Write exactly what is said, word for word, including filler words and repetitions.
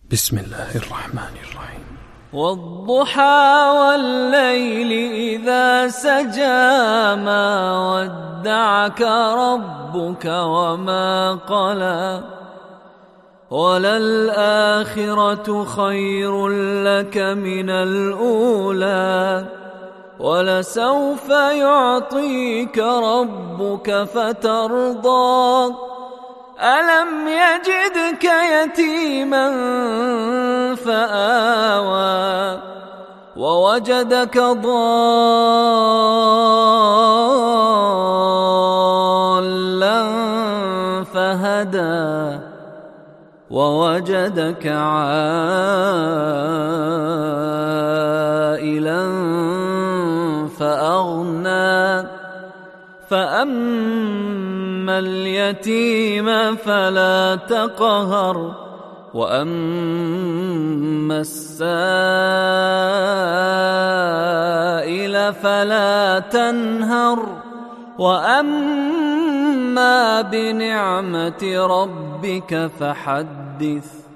بسم الله الرحمن الرحيم. والضحى والليل إذا سجى ما ودعك ربك وما قلى وللآخرة خير لك من الأولى ولسوف يعطيك ربك فترضى ألم يجدك يتيما فآوى ووجدك ضالا فهدى ووجدك عائلا فأغنى فأما اليتيم فلا تقهر وأما السائل فلا تنهر وأما بنعمة ربك فحدث.